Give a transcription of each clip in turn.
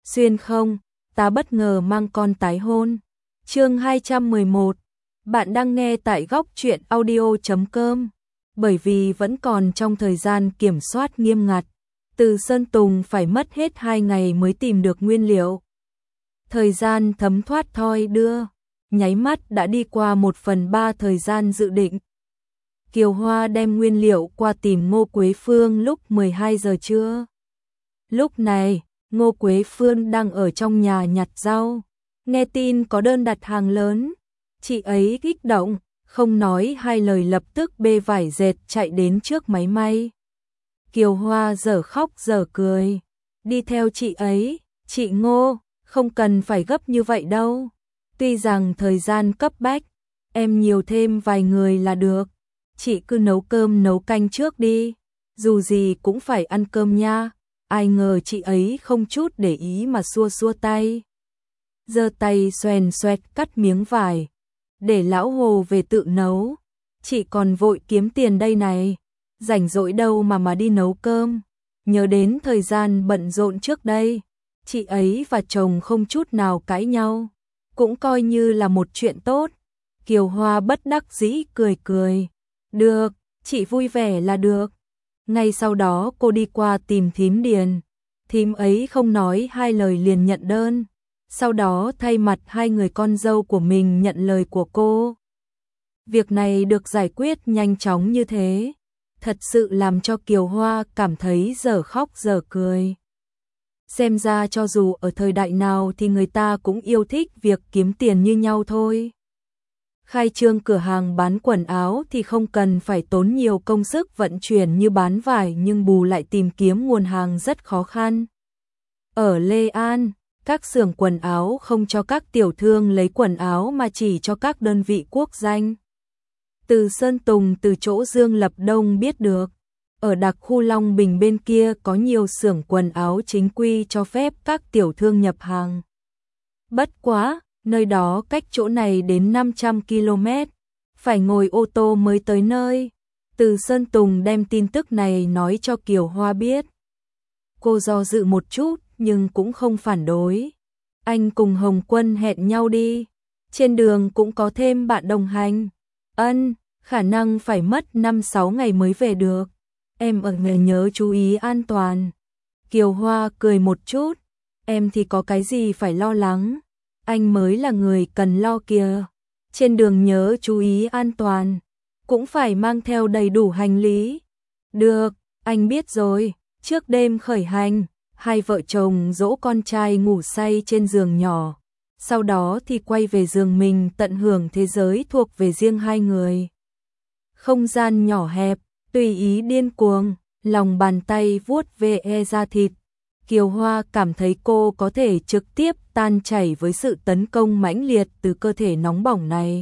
Xuyên không, ta bất ngờ mang con tái hôn. Chương 211. Bạn đang nghe tại góc truyện audio.com. Bởi vì vẫn còn trong thời gian kiểm soát nghiêm ngặt, Từ Sơn Tùng phải mất hết 2 ngày mới tìm được nguyên liệu. Thời gian thấm thoát thoi đưa, nháy mắt đã đi qua 1/3 thời gian dự định. Kiều Hoa đem nguyên liệu qua tìm Ngô Quế Phương lúc 12 giờ trưa. Lúc này, Ngô Quế Phương đang ở trong nhà nhặt rau, nghe tin có đơn đặt hàng lớn. Chị ấy kích động, không nói hai lời lập tức bê vải dệt chạy đến trước máy may. Kiều Hoa dở khóc dở cười, đi theo chị ấy, chị Ngô, không cần phải gấp như vậy đâu. Tuy rằng thời gian cấp bách, em nhiều thêm vài người là được. Chị cứ nấu cơm nấu canh trước đi, dù gì cũng phải ăn cơm nha. Ai ngờ chị ấy không chút để ý mà xua xua tay. Giơ tay xoèn xoẹt cắt miếng vải, để lão Hồ về tự nấu. Chị còn vội kiếm tiền đây này, rảnh rỗi đâu mà đi nấu cơm. Nhớ đến thời gian bận rộn trước đây, chị ấy và chồng không chút nào cãi nhau, cũng coi như là một chuyện tốt. Kiều Hoa bất đắc dĩ cười cười. Được, chị vui vẻ là được. Ngay sau đó cô đi qua tìm thím Điền. Thím ấy không nói hai lời liền nhận đơn, sau đó thay mặt hai người con dâu của mình nhận lời của cô. Việc này được giải quyết nhanh chóng như thế, thật sự làm cho Kiều Hoa cảm thấy dở khóc dở cười. Xem ra cho dù ở thời đại nào thì người ta cũng yêu thích việc kiếm tiền như nhau thôi. Khai trương cửa hàng bán quần áo thì không cần phải tốn nhiều công sức vận chuyển như bán vải, nhưng bù lại tìm kiếm nguồn hàng rất khó khăn. Ở Lê An, các xưởng quần áo không cho các tiểu thương lấy quần áo mà chỉ cho các đơn vị quốc danh. Từ Sơn Tùng từ chỗ Dương Lập Đông biết được, ở đặc khu Long Bình bên kia có nhiều xưởng quần áo chính quy cho phép các tiểu thương nhập hàng. Bất quá, nơi đó cách chỗ này đến 500 km, phải ngồi ô tô mới tới nơi. Từ Sơn Tùng đem tin tức này nói cho Kiều Hoa biết. Cô do dự một chút nhưng cũng không phản đối. Anh cùng Hồng Quân hẹn nhau đi, trên đường cũng có thêm bạn đồng hành. Khả năng phải mất 5-6 ngày mới về được. Em ở nhà nhớ chú ý an toàn. Kiều Hoa cười một chút. Em thì có cái gì phải lo lắng, anh mới là người cần lo kìa. Trên đường nhớ chú ý an toàn, cũng phải mang theo đầy đủ hành lý. Được, anh biết rồi. Trước đêm khởi hành, hai vợ chồng dỗ con trai ngủ say trên giường nhỏ, sau đó thì quay về giường mình tận hưởng thế giới thuộc về riêng hai người. Không gian nhỏ hẹp, tùy ý điên cuồng, lòng bàn tay vuốt ve da thịt. Kiều Hoa cảm thấy cô có thể trực tiếp tan chảy với sự tấn công mãnh liệt từ cơ thể nóng bỏng này.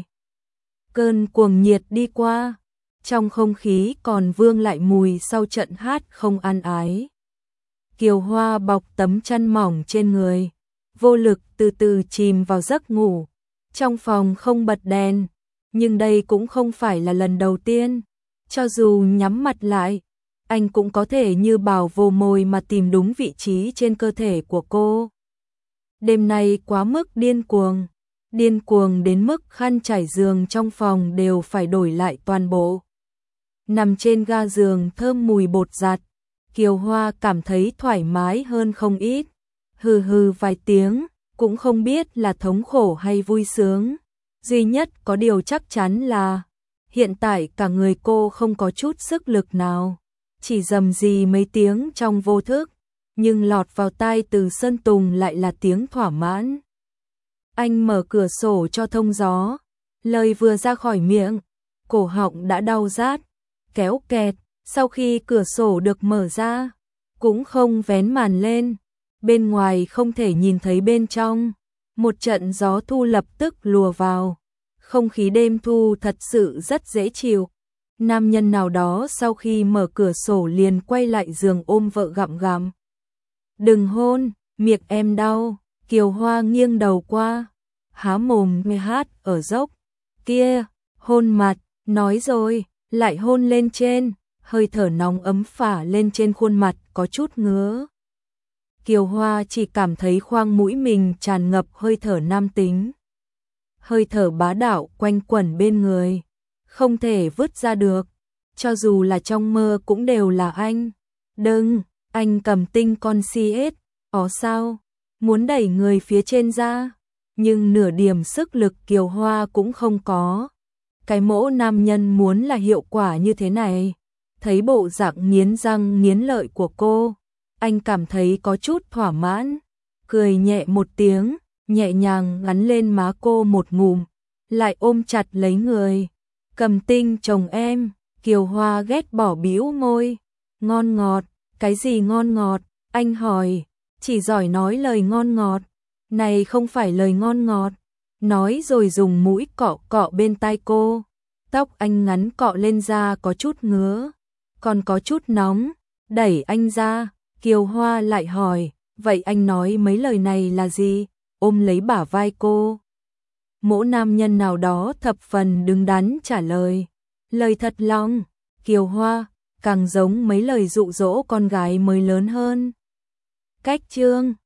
Cơn cuồng nhiệt đi qua, trong không khí còn vương lại mùi sau trận hát không ăn ái. Kiều Hoa bọc tấm chăn mỏng trên người, vô lực từ từ chìm vào giấc ngủ. Trong phòng không bật đèn, nhưng đây cũng không phải là lần đầu tiên. Cho dù nhắm mặt lại, anh cũng có thể như bảo vồ mồi mà tìm đúng vị trí trên cơ thể của cô. Đêm nay quá mức điên cuồng đến mức khăn trải giường trong phòng đều phải đổi lại toàn bộ. Nằm trên ga giường thơm mùi bột giặt, Kiều Hoa cảm thấy thoải mái hơn không ít. Hừ hừ vài tiếng, cũng không biết là thống khổ hay vui sướng. Duy nhất có điều chắc chắn là hiện tại cả người cô không có chút sức lực nào. Chỉ rầm rì mấy tiếng trong vô thức, nhưng lọt vào tai Từ Sơn Tùng lại là tiếng thỏa mãn. Anh mở cửa sổ cho thông gió, lời vừa ra khỏi miệng, cổ họng đã đau rát, kéo kẹt. Sau khi cửa sổ được mở ra, cũng không vén màn lên, bên ngoài không thể nhìn thấy bên trong. Một trận gió thu lập tức lùa vào, không khí đêm thu thật sự rất dễ chịu. Nam nhân nào đó sau khi mở cửa sổ liền quay lại giường ôm vợ gặm gặm. Đừng hôn, miệng em đau. Kiều Hoa nghiêng đầu qua, há mồm nghe hát ở dốc. Kia, hôn mặt, nói rồi, lại hôn lên trên, hơi thở nóng ấm phả lên trên khuôn mặt có chút ngứa. Kiều Hoa chỉ cảm thấy khoang mũi mình tràn ngập hơi thở nam tính. Hơi thở bá đạo quanh quẩn bên người, không thể vứt ra được, cho dù là trong mơ cũng đều là anh. Đừng, anh cầm tinh con CS, sao? Muốn đẩy người phía trên ra, nhưng nửa điểm sức lực Kiều Hoa cũng không có. Cái mẫu nam nhân muốn là hiệu quả như thế này. Thấy bộ dạng nghiến răng nghiến lợi của cô, anh cảm thấy có chút thỏa mãn, cười nhẹ một tiếng, nhẹ nhàng gắn lên má cô một ngụm, lại ôm chặt lấy người. Cầm tinh chồng em, Kiều Hoa ghét bỏ bĩu môi. Ngon ngọt, cái gì ngon ngọt? Anh hỏi, chỉ giỏi nói lời ngon ngọt. Này không phải lời ngon ngọt. Nói rồi dùng mũi cọ cọ bên tai cô. Tóc anh ngắn cọ lên da có chút ngứa, còn có chút nóng. Đẩy anh ra, Kiều Hoa lại hỏi, vậy anh nói mấy lời này là gì? Ôm lấy bả vai cô. Mỗ nam nhân nào đó thập phần đứng đắn trả lời, lời thật lòng. Kiều Hoa, càng giống mấy lời dụ dỗ con gái mới lớn hơn. Cách chương